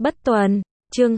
Bất Tuần, chương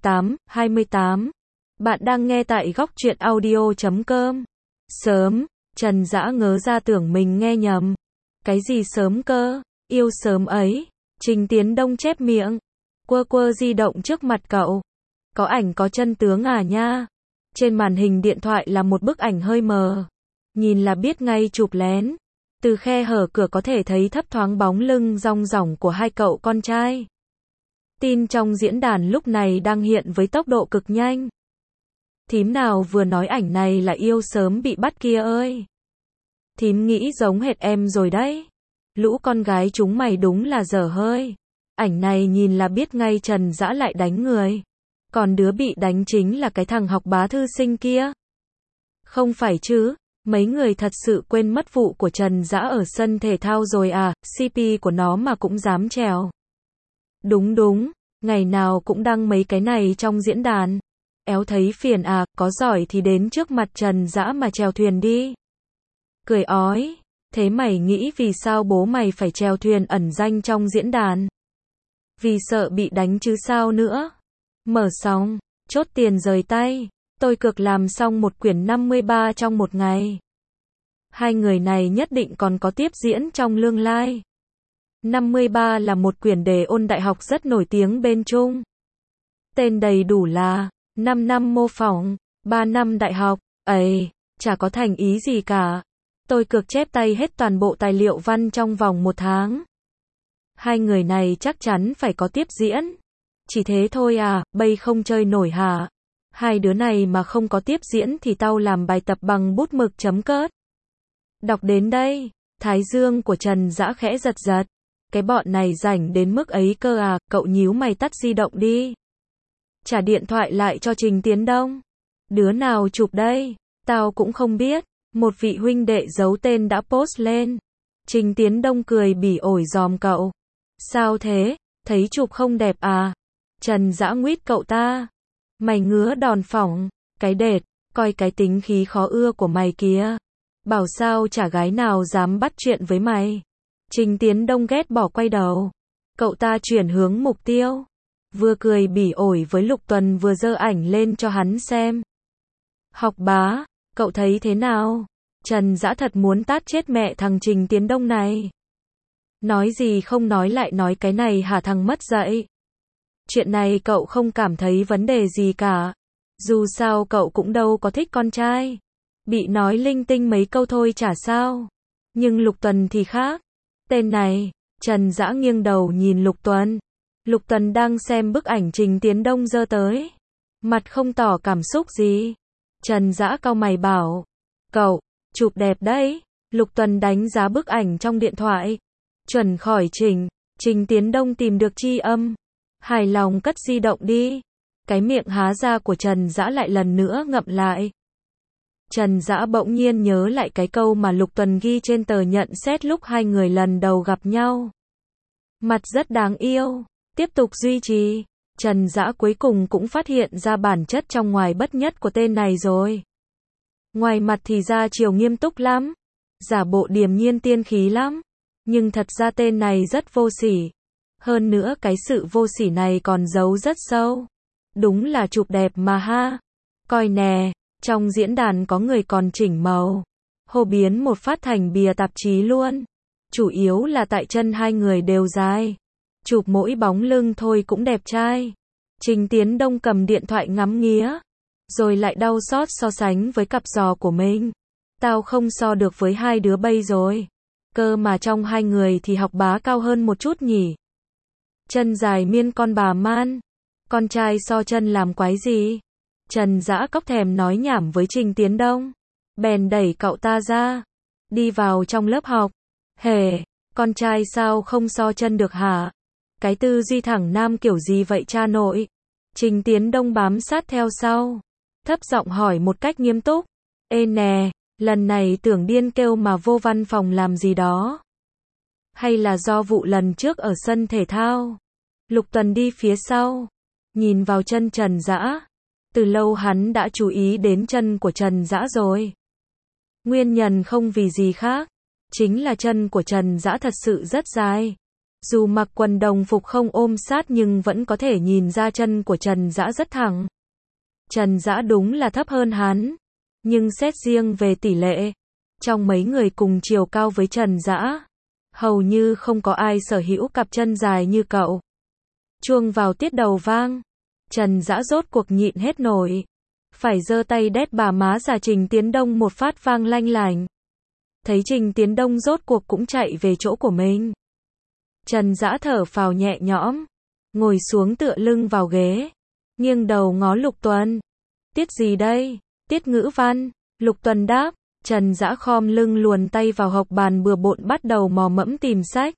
28. Bạn đang nghe tại góc truyện audio.com. Sớm, Trần Dã ngớ ra tưởng mình nghe nhầm. Cái gì sớm cơ, yêu sớm ấy. Trình Tiến Đông chép miệng, quơ quơ di động trước mặt cậu. Có ảnh có chân tướng à nha. Trên màn hình điện thoại là một bức ảnh hơi mờ. Nhìn là biết ngay chụp lén. Từ khe hở cửa có thể thấy thấp thoáng bóng lưng rong rỏng của hai cậu con trai. Tin trong diễn đàn lúc này đang hiện với tốc độ cực nhanh. Thím nào vừa nói ảnh này là yêu sớm bị bắt kia ơi. Thím nghĩ giống hệt em rồi đấy. Lũ con gái chúng mày đúng là dở hơi. Ảnh này nhìn là biết ngay Trần Dã lại đánh người. Còn đứa bị đánh chính là cái thằng học bá thư sinh kia. Không phải chứ, mấy người thật sự quên mất vụ của Trần Dã ở sân thể thao rồi à, CP của nó mà cũng dám trèo. Đúng, ngày nào cũng đăng mấy cái này trong diễn đàn. Éo thấy phiền à, có giỏi thì đến trước mặt Trần Dã mà chèo thuyền đi. Cười ói, thế mày nghĩ vì sao bố mày phải chèo thuyền ẩn danh trong diễn đàn? Vì sợ bị đánh chứ sao nữa. Mở xong, chốt tiền rời tay, tôi cược làm xong một quyển 53 trong một ngày. Hai người này nhất định còn có tiếp diễn trong lương lai. 53 là một quyển đề ôn đại học rất nổi tiếng bên Trung. Tên đầy đủ là 5 năm mô phỏng, 3 năm đại học, ấy, chả có thành ý gì cả. Tôi cược chép tay hết toàn bộ tài liệu văn trong vòng 1 tháng. Hai người này chắc chắn phải có tiếp diễn. Chỉ thế thôi à, bây không chơi nổi hả? Hai đứa này mà không có tiếp diễn thì tao làm bài tập bằng bút mực chấm cớt. Đọc đến đây, thái dương của Trần Dã khẽ giật giật. Cái bọn này rảnh đến mức ấy cơ à, cậu nhíu mày tắt di động đi. Trả điện thoại lại cho Trình Tiến Đông. Đứa nào chụp đây? Tao cũng không biết. Một vị huynh đệ giấu tên đã post lên. Trình Tiến Đông cười bỉ ổi giòm cậu. Sao thế? Thấy chụp không đẹp à? Trần Dã nguyết cậu ta. Mày ngứa đòn phỏng. Cái đệt, coi cái tính khí khó ưa của mày kìa. Bảo sao chả gái nào dám bắt chuyện với mày. Trình Tiến Đông ghét bỏ quay đầu. Cậu ta chuyển hướng mục tiêu. Vừa cười bỉ ổi với Lục Tuần vừa giơ ảnh lên cho hắn xem. Học bá, cậu thấy thế nào? Trần Dã thật muốn tát chết mẹ thằng Trình Tiến Đông này. Nói gì không nói lại nói cái này hả thằng mất dạy. Chuyện này cậu không cảm thấy vấn đề gì cả. Dù sao cậu cũng đâu có thích con trai. Bị nói linh tinh mấy câu thôi chả sao. Nhưng Lục Tuần thì khác. Tên này, Trần Dã nghiêng đầu nhìn Lục Tuần. Lục Tuần đang xem bức ảnh Trình Tiến Đông giơ tới. Mặt không tỏ cảm xúc gì. Trần Dã cau mày bảo. Cậu, chụp đẹp đấy. Lục Tuần đánh giá bức ảnh trong điện thoại. Chuẩn khỏi Trình Tiến Đông tìm được chi âm. Hài lòng cất di động đi. Cái miệng há ra của Trần Dã lại lần nữa ngậm lại. Trần Dã bỗng nhiên nhớ lại cái câu mà Lục Tuần ghi trên tờ nhận xét lúc hai người lần đầu gặp nhau. Mặt rất đáng yêu. Tiếp tục duy trì. Trần Dã cuối cùng cũng phát hiện ra bản chất trong ngoài bất nhất của tên này rồi. Ngoài mặt thì ra chiều nghiêm túc lắm. Giả bộ điềm nhiên tiên khí lắm. Nhưng thật ra tên này rất vô sỉ. Hơn nữa cái sự vô sỉ này còn giấu rất sâu. Đúng là chụp đẹp mà ha. Coi nè, trong diễn đàn có người còn chỉnh màu. Hô biến một phát thành bìa tạp chí luôn. Chủ yếu là tại chân hai người đều dài. Chụp mỗi bóng lưng thôi cũng đẹp trai. Trình Tiến Đông cầm điện thoại ngắm nghía. Rồi lại đau xót so sánh với cặp giò của mình. Tao không so được với hai đứa bây rồi. Cơ mà trong hai người thì học bá cao hơn một chút nhỉ. Chân dài miên con bà man. Con trai so chân làm quái gì? Trần Dã cóc thèm nói nhảm với Trình Tiến Đông. Bèn đẩy cậu ta ra. Đi vào trong lớp học. Hề, con trai sao không so chân được hả? Cái tư duy thẳng nam kiểu gì vậy cha nội? Trình Tiến Đông bám sát theo sau. Thấp giọng hỏi một cách nghiêm túc. Ê nè, lần này tưởng điên kêu mà vô văn phòng làm gì đó? Hay là do vụ lần trước ở sân thể thao? Lục Tuần đi phía sau. Nhìn vào chân Trần Dã. Từ lâu hắn đã chú ý đến chân của Trần Dã rồi. Nguyên nhân không vì gì khác. Chính là chân của Trần Dã thật sự rất dài. Dù mặc quần đồng phục không ôm sát nhưng vẫn có thể nhìn ra chân của Trần Dã rất thẳng. Trần Dã đúng là thấp hơn hắn, nhưng xét riêng về tỷ lệ, trong mấy người cùng chiều cao với Trần Dã, hầu như không có ai sở hữu cặp chân dài như cậu. Chuông vào tiết đầu vang, Trần Dã rốt cuộc nhịn hết nổi, phải giơ tay đét bà má già Trình Tiến Đông một phát vang lanh lảnh. Thấy Trình Tiến Đông rốt cuộc cũng chạy về chỗ của mình. Trần Dã thở phào nhẹ nhõm, ngồi xuống tựa lưng vào ghế, nghiêng đầu ngó Lục Tuần. Tiết gì đây? Tiết ngữ văn. Lục Tuần đáp. Trần Dã khom lưng luồn tay vào hộc bàn bừa bộn bắt đầu mò mẫm tìm sách.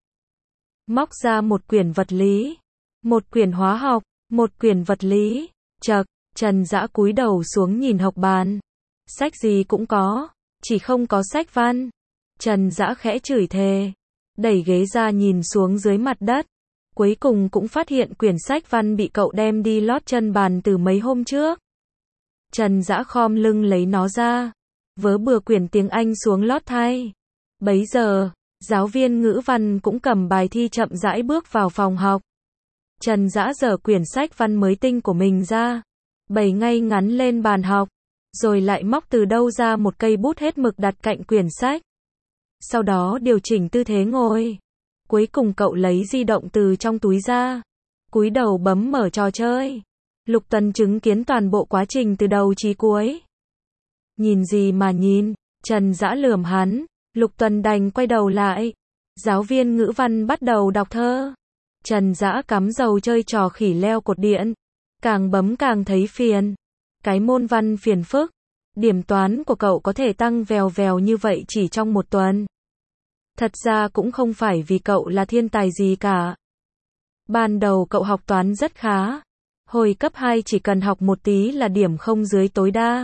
Móc ra một quyển vật lý, một quyển hóa học, một quyển vật lý. Chậc, Trần Dã cúi đầu xuống nhìn hộc bàn. Sách gì cũng có, chỉ không có sách văn. Trần Dã khẽ chửi thề, đẩy ghế ra nhìn xuống dưới mặt đất. Cuối cùng cũng phát hiện quyển sách văn bị cậu đem đi lót chân bàn từ mấy hôm trước. Trần Dã khom lưng lấy nó ra, vớ bừa quyển tiếng Anh xuống lót thay. Bấy giờ, giáo viên ngữ văn cũng cầm bài thi chậm rãi bước vào phòng học. Trần Dã giở quyển sách văn mới tinh của mình ra, bày ngay ngắn lên bàn học, rồi lại móc từ đâu ra một cây bút hết mực đặt cạnh quyển sách. Sau đó điều chỉnh tư thế ngồi. Cuối cùng cậu lấy di động từ trong túi ra, cúi đầu bấm mở trò chơi. Lục Tuần chứng kiến toàn bộ quá trình từ đầu chí cuối. Nhìn gì mà nhìn, Trần Dã lườm hắn. Lục Tuần đành quay đầu lại. Giáo viên ngữ văn bắt đầu đọc thơ. Trần Dã cắm dầu chơi trò khỉ leo cột điện, càng bấm càng thấy phiền. Cái môn văn phiền phức, điểm toán của cậu có thể tăng vèo vèo như vậy chỉ trong một tuần. Thật ra cũng không phải vì cậu là thiên tài gì cả. Ban đầu cậu học toán rất khá. Hồi cấp 2 chỉ cần học một tí là điểm không dưới tối đa.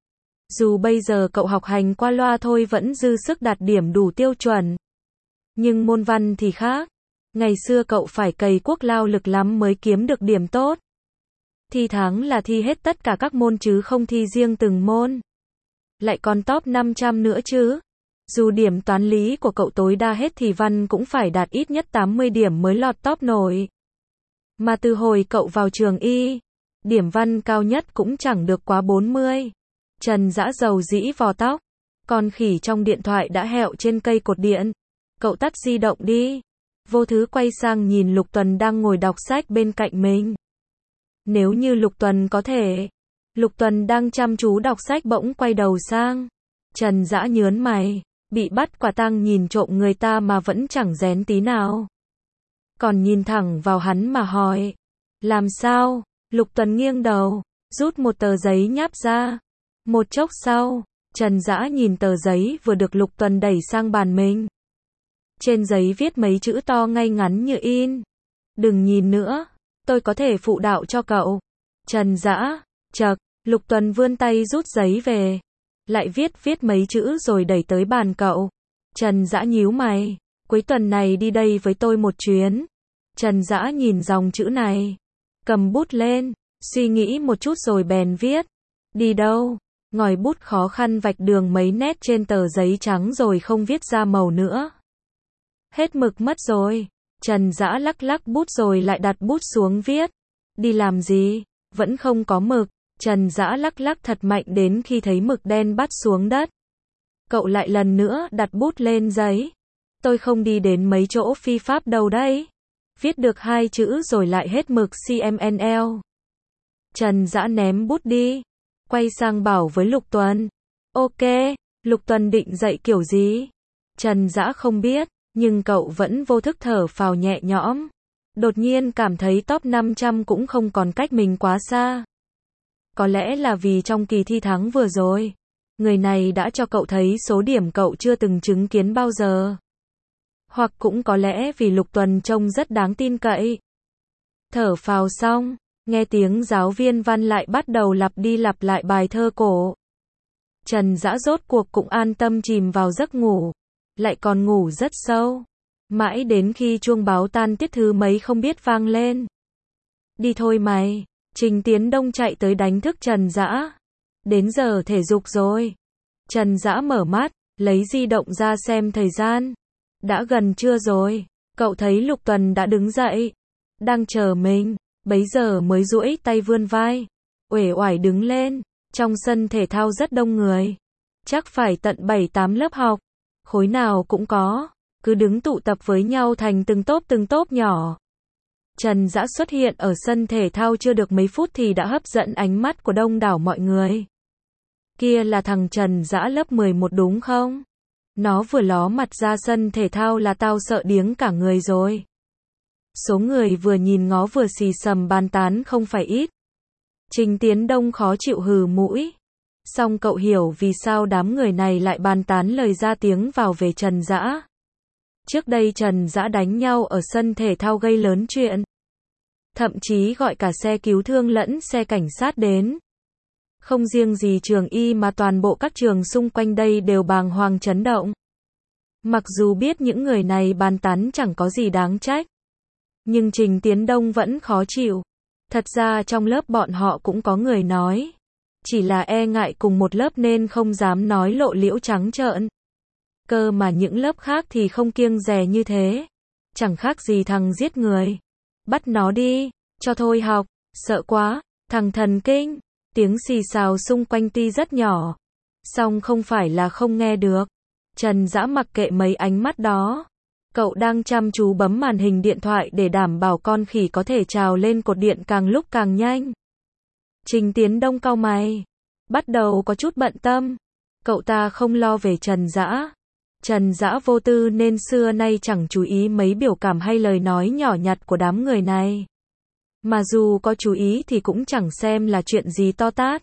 Dù bây giờ cậu học hành qua loa thôi vẫn dư sức đạt điểm đủ tiêu chuẩn. Nhưng môn văn thì khác. Ngày xưa cậu phải cày cuốc lao lực lắm mới kiếm được điểm tốt. Thi tháng là thi hết tất cả các môn chứ không thi riêng từng môn. Lại còn top 500 nữa chứ. Dù điểm toán lý của cậu tối đa hết thì văn cũng phải đạt ít nhất 80 điểm mới lọt top nổi. Mà từ hồi cậu vào trường y, điểm văn cao nhất cũng chẳng được quá 40. Trần Dã dầu dĩ vò tóc, con khỉ trong điện thoại đã hẹo trên cây cột điện. Cậu tắt di động đi. Vô Thứ quay sang nhìn Lục Tuần đang ngồi đọc sách bên cạnh mình. Nếu như Lục Tuần có thể. Lục Tuần đang chăm chú đọc sách bỗng quay đầu sang. Trần Dã nhớn mày, bị bắt quả tang nhìn trộm người ta mà vẫn chẳng rén tí nào. Còn nhìn thẳng vào hắn mà hỏi. Làm sao? Lục Tuần nghiêng đầu, rút một tờ giấy nháp ra. Một chốc sau, Trần Dã nhìn tờ giấy vừa được Lục Tuần đẩy sang bàn mình. Trên giấy viết mấy chữ to ngay ngắn như in. Đừng nhìn nữa, tôi có thể phụ đạo cho cậu. Trần Dã, chậc, Lục Tuần vươn tay rút giấy về. Lại viết mấy chữ rồi đẩy tới bàn cậu. Trần Dã nhíu mày, cuối tuần này đi đây với tôi một chuyến. Trần Dã nhìn dòng chữ này, cầm bút lên, suy nghĩ một chút rồi bèn viết. Đi đâu? Ngòi bút khó khăn vạch đường mấy nét trên tờ giấy trắng rồi không viết ra màu nữa. Hết mực mất rồi. Trần Dã lắc lắc bút rồi lại đặt bút xuống viết. Đi làm gì? Vẫn không có mực. Trần Dã lắc lắc thật mạnh đến khi thấy mực đen bắt xuống đất. Cậu lại lần nữa đặt bút lên giấy. Tôi không đi đến mấy chỗ phi pháp đâu đấy. Viết được 2 chữ rồi lại hết mực CMNL. Trần Dã ném bút đi. Quay sang bảo với Lục Tuần. Ok. Lục Tuần định dạy kiểu gì? Trần Dã không biết, nhưng cậu vẫn vô thức thở phào nhẹ nhõm. Đột nhiên cảm thấy top 500 cũng không còn cách mình quá xa. Có lẽ là vì trong kỳ thi tháng vừa rồi, người này đã cho cậu thấy số điểm cậu chưa từng chứng kiến bao giờ. Hoặc cũng có lẽ vì Lục Tuần trông rất đáng tin cậy. Thở phào xong, nghe tiếng giáo viên văn lại bắt đầu lặp đi lặp lại bài thơ cổ. Trần Dã rốt cuộc cũng an tâm chìm vào giấc ngủ, lại còn ngủ rất sâu. Mãi đến khi chuông báo tan tiết thứ mấy không biết vang lên. Đi thôi mày. Trình Tiến Đông chạy tới đánh thức Trần Dã. Đến giờ thể dục rồi. Trần Dã mở mắt, lấy di động ra xem thời gian. Đã gần trưa rồi. Cậu thấy Lục Tuần đã đứng dậy, đang chờ mình, bấy giờ mới duỗi tay vươn vai, uể oải đứng lên. Trong sân thể thao rất đông người, chắc phải tận 7-8 lớp học, khối nào cũng có, cứ đứng tụ tập với nhau thành từng tốp nhỏ. Trần Dã xuất hiện ở sân thể thao chưa được mấy phút thì đã hấp dẫn ánh mắt của đông đảo mọi người. Kia là thằng Trần Dã lớp 11 đúng không? Nó vừa ló mặt ra sân thể thao là tao sợ điếng cả người rồi. Số người vừa nhìn ngó vừa xì xầm bàn tán không phải ít. Trình Tiến Đông khó chịu hừ mũi. Xong cậu hiểu vì sao đám người này lại bàn tán lời ra tiếng vào về Trần Dã. Trước đây Trần Dã đánh nhau ở sân thể thao gây lớn chuyện. Thậm chí gọi cả xe cứu thương lẫn xe cảnh sát đến. Không riêng gì trường y mà toàn bộ các trường xung quanh đây đều bàng hoàng chấn động. Mặc dù biết những người này bàn tán chẳng có gì đáng trách, nhưng Trình Tiến Đông vẫn khó chịu. Thật ra trong lớp bọn họ cũng có người nói, chỉ là e ngại cùng một lớp nên không dám nói lộ liễu trắng trợn. Cơ mà những lớp khác thì không kiêng dè như thế. Chẳng khác gì thằng giết người. Bắt nó đi, cho thôi học, sợ quá, thằng thần kinh. Tiếng xì xào xung quanh tuy rất nhỏ, song không phải là không nghe được. Trần Dã mặc kệ mấy ánh mắt đó. Cậu đang chăm chú bấm màn hình điện thoại để đảm bảo con khỉ có thể trào lên cột điện càng lúc càng nhanh. Trình Tiến Đông cau mày, bắt đầu có chút bận tâm. Cậu ta không lo về Trần Dã. Trần Dã vô tư nên xưa nay chẳng chú ý mấy biểu cảm hay lời nói nhỏ nhặt của đám người này. Mà dù có chú ý thì cũng chẳng xem là chuyện gì to tát.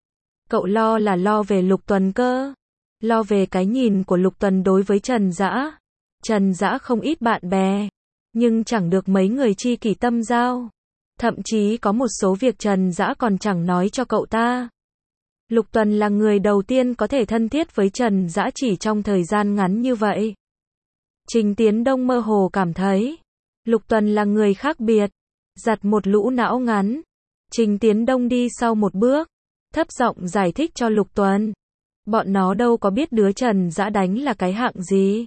Cậu lo là lo về Lục Tuần cơ. Lo về cái nhìn của Lục Tuần đối với Trần Dã. Trần Dã không ít bạn bè, nhưng chẳng được mấy người chi kỷ tâm giao. Thậm chí có một số việc Trần Dã còn chẳng nói cho cậu ta. Lục Tuần là người đầu tiên có thể thân thiết với Trần Dã chỉ trong thời gian ngắn như vậy. Trình Tiến Đông mơ hồ cảm thấy, Lục Tuần là người khác biệt, giặt một lũ não ngắn. Trình Tiến Đông đi sau một bước, thấp giọng giải thích cho Lục Tuần. Bọn nó đâu có biết đứa Trần Dã đánh là cái hạng gì.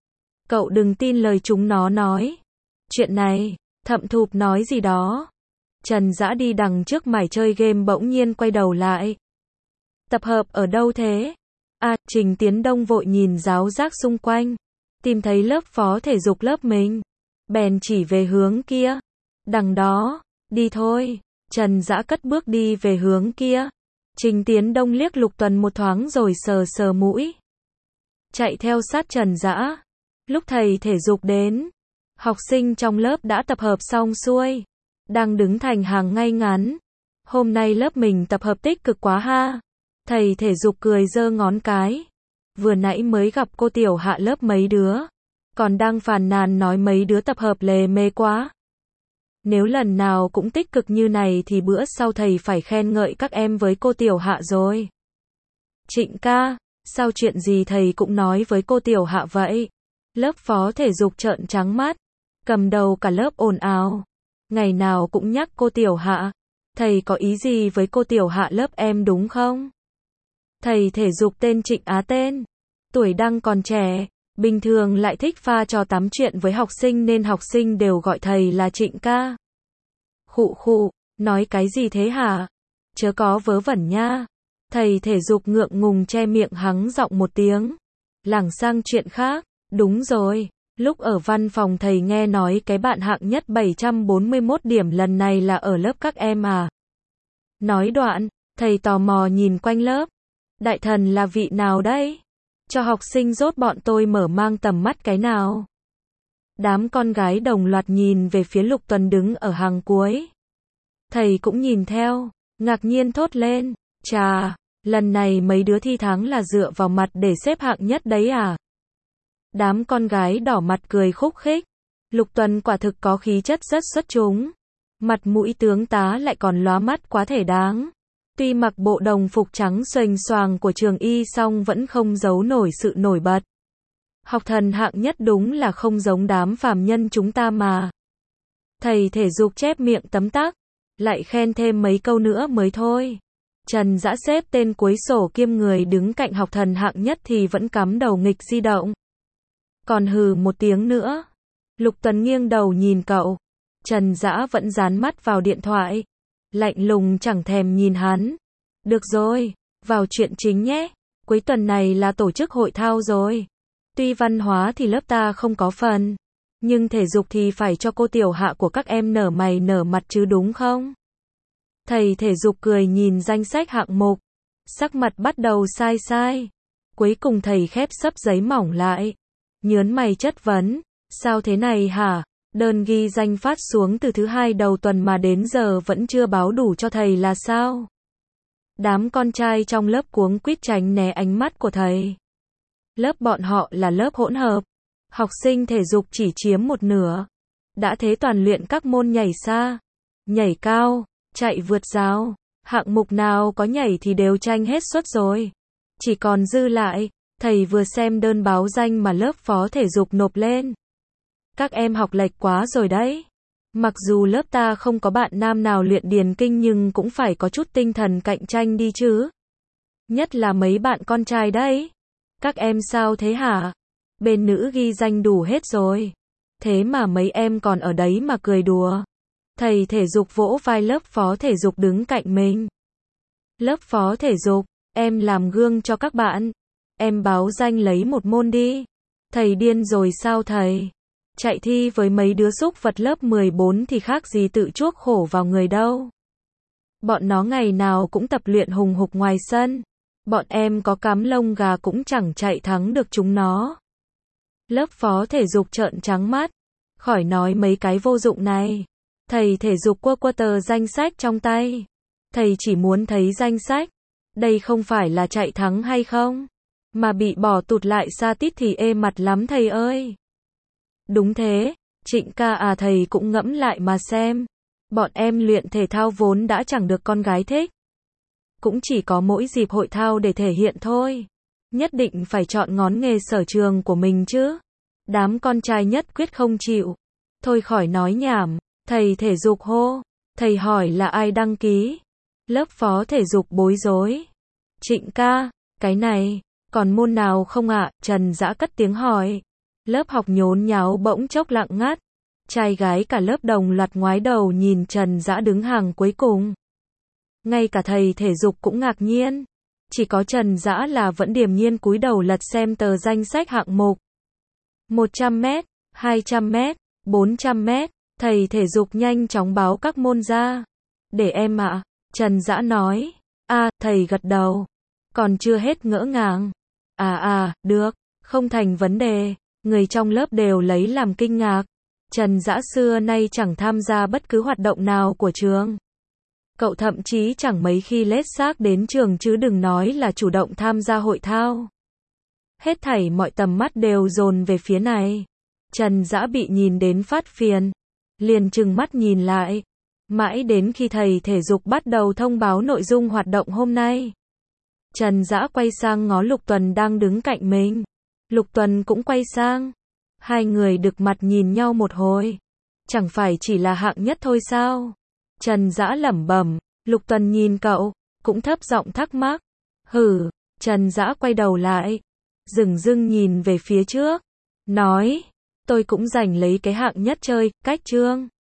Cậu đừng tin lời chúng nó nói. Chuyện này, Thẩm Thục nói gì đó. Trần Dã đi đằng trước mải chơi game bỗng nhiên quay đầu lại. Tập hợp ở đâu thế? À, Trình Tiến Đông vội nhìn giáo giác xung quanh. Tìm thấy lớp phó thể dục lớp mình. Bèn chỉ về hướng kia. Đằng đó, đi thôi. Trần Dã cất bước đi về hướng kia. Trình Tiến Đông liếc Lục Tuần một thoáng rồi sờ sờ mũi. Chạy theo sát Trần Dã. Lúc thầy thể dục đến, học sinh trong lớp đã tập hợp xong xuôi, đang đứng thành hàng ngay ngắn. Hôm nay lớp mình tập hợp tích cực quá ha. Thầy thể dục cười giơ ngón cái. Vừa nãy mới gặp cô tiểu hạ lớp mấy đứa, còn đang phàn nàn nói mấy đứa tập hợp lề mề quá. Nếu lần nào cũng tích cực như này thì bữa sau thầy phải khen ngợi các em với cô tiểu hạ rồi. Trịnh ca, sao chuyện gì thầy cũng nói với cô tiểu hạ vậy? Lớp phó thể dục trợn trắng mắt, cầm đầu cả lớp ồn ào. Ngày nào cũng nhắc cô tiểu hạ. Thầy có ý gì với cô tiểu hạ lớp em đúng không? Thầy thể dục tên Trịnh Á tên. Tuổi đang còn trẻ, bình thường lại thích pha trò tám chuyện với học sinh nên học sinh đều gọi thầy là Trịnh ca. Khụ khụ, nói cái gì thế hả? Chớ có vớ vẩn nha. Thầy thể dục ngượng ngùng che miệng hắng giọng một tiếng. Lảng sang chuyện khác. Đúng rồi, lúc ở văn phòng thầy nghe nói cái bạn hạng nhất 741 điểm lần này là ở lớp các em à? Nói đoạn, thầy tò mò nhìn quanh lớp. Đại thần là vị nào đấy? Cho học sinh rốt bọn tôi mở mang tầm mắt cái nào? Đám con gái đồng loạt nhìn về phía Lục Tuần đứng ở hàng cuối. Thầy cũng nhìn theo, ngạc nhiên thốt lên. Chà, lần này mấy đứa thi thắng là dựa vào mặt để xếp hạng nhất đấy à? Đám con gái đỏ mặt cười khúc khích. Lục Tuần quả thực có khí chất rất xuất chúng. Mặt mũi tướng tá lại còn lóa mắt quá thể đáng. Tuy mặc bộ đồng phục trắng xoành xoàng của trường y song vẫn không giấu nổi sự nổi bật. Học thần hạng nhất đúng là không giống đám phàm nhân chúng ta mà. Thầy thể dục chép miệng tấm tắc, lại khen thêm mấy câu nữa mới thôi. Trần Dã xếp tên cuối sổ kiêm người đứng cạnh học thần hạng nhất thì vẫn cắm đầu nghịch di động. Còn hừ một tiếng nữa. Lục Tuần nghiêng đầu nhìn cậu. Trần Dã vẫn dán mắt vào điện thoại. Lạnh lùng chẳng thèm nhìn hắn. Được rồi, vào chuyện chính nhé. Cuối tuần này là tổ chức hội thao rồi. Tuy văn hóa thì lớp ta không có phần. Nhưng thể dục thì phải cho cô tiểu hạ của các em nở mày nở mặt chứ đúng không? Thầy thể dục cười nhìn danh sách hạng mục. Sắc mặt bắt đầu sai sai. Cuối cùng thầy khép sấp giấy mỏng lại. Nhớn mày chất vấn. Sao thế này hả? Đơn ghi danh phát xuống từ thứ hai đầu tuần mà đến giờ vẫn chưa báo đủ cho thầy là sao? Đám con trai trong lớp cuống quýt tránh né ánh mắt của thầy. Lớp bọn họ là lớp hỗn hợp. Học sinh thể dục chỉ chiếm một nửa. Đã thế toàn luyện các môn nhảy xa, nhảy cao, chạy vượt rào. Hạng mục nào có nhảy thì đều tranh hết suất rồi. Chỉ còn dư lại, thầy vừa xem đơn báo danh mà lớp phó thể dục nộp lên. Các em học lệch quá rồi đấy. Mặc dù lớp ta không có bạn nam nào luyện điền kinh nhưng cũng phải có chút tinh thần cạnh tranh đi chứ. Nhất là mấy bạn con trai đấy. Các em sao thế hả? Bên nữ ghi danh đủ hết rồi. Thế mà mấy em còn ở đấy mà cười đùa. Thầy thể dục vỗ vai lớp phó thể dục đứng cạnh mình. Lớp phó thể dục, em làm gương cho các bạn. Em báo danh lấy một môn đi. Thầy điên rồi sao thầy? Chạy thi với mấy đứa súc vật lớp 14 thì khác gì tự chuốc khổ vào người đâu. Bọn nó ngày nào cũng tập luyện hùng hục ngoài sân. Bọn em có cắm lông gà cũng chẳng chạy thắng được chúng nó. Lớp phó thể dục trợn trắng mắt. Khỏi nói mấy cái vô dụng này. Thầy thể dục quơ quơ tờ danh sách trong tay. Thầy chỉ muốn thấy danh sách. Đây không phải là chạy thắng hay không? Mà bị bỏ tụt lại xa tít thì ê mặt lắm thầy ơi. Đúng thế, Trịnh ca à, thầy cũng ngẫm lại mà xem. Bọn em luyện thể thao vốn đã chẳng được con gái thích. Cũng chỉ có mỗi dịp hội thao để thể hiện thôi. Nhất định phải chọn ngón nghề sở trường của mình chứ. Đám con trai nhất quyết không chịu. Thôi khỏi nói nhảm, thầy thể dục hô. Thầy hỏi là ai đăng ký. Lớp phó thể dục bối rối. Trịnh ca, cái này, còn môn nào không ạ? Trần Dã cất tiếng hỏi. Lớp học nhốn nháo bỗng chốc lặng ngắt. Trai gái cả lớp đồng loạt ngoái đầu nhìn Trần Dã đứng hàng cuối cùng. Ngay cả thầy thể dục cũng ngạc nhiên. Chỉ có Trần Dã là vẫn điềm nhiên cúi đầu lật xem tờ danh sách hạng mục. 100 mét, 200 mét, 400 mét. Thầy thể dục nhanh chóng báo các môn ra. Để em ạ. Trần Dã nói. Thầy gật đầu. Còn chưa hết ngỡ ngàng. Được, không thành vấn đề. Người trong lớp đều lấy làm kinh ngạc. Trần Dã xưa nay chẳng tham gia bất cứ hoạt động nào của trường. Cậu thậm chí chẳng mấy khi lết xác đến trường chứ đừng nói là chủ động tham gia hội thao. Hết thảy mọi tầm mắt đều dồn về phía này. Trần Dã bị nhìn đến phát phiền. Liền trừng mắt nhìn lại. Mãi đến khi thầy thể dục bắt đầu thông báo nội dung hoạt động hôm nay. Trần Dã quay sang ngó Lục Tuần đang đứng cạnh mình. Lục Tuần cũng quay sang. Hai người đực mặt nhìn nhau một hồi. Chẳng phải chỉ là hạng nhất thôi sao? Trần Dã lẩm bẩm. Lục Tuần nhìn cậu, cũng thấp giọng thắc mắc. Hử, Trần Dã quay đầu lại. Dửng dưng nhìn về phía trước. Nói, tôi cũng giành lấy cái hạng nhất chơi, cách chương.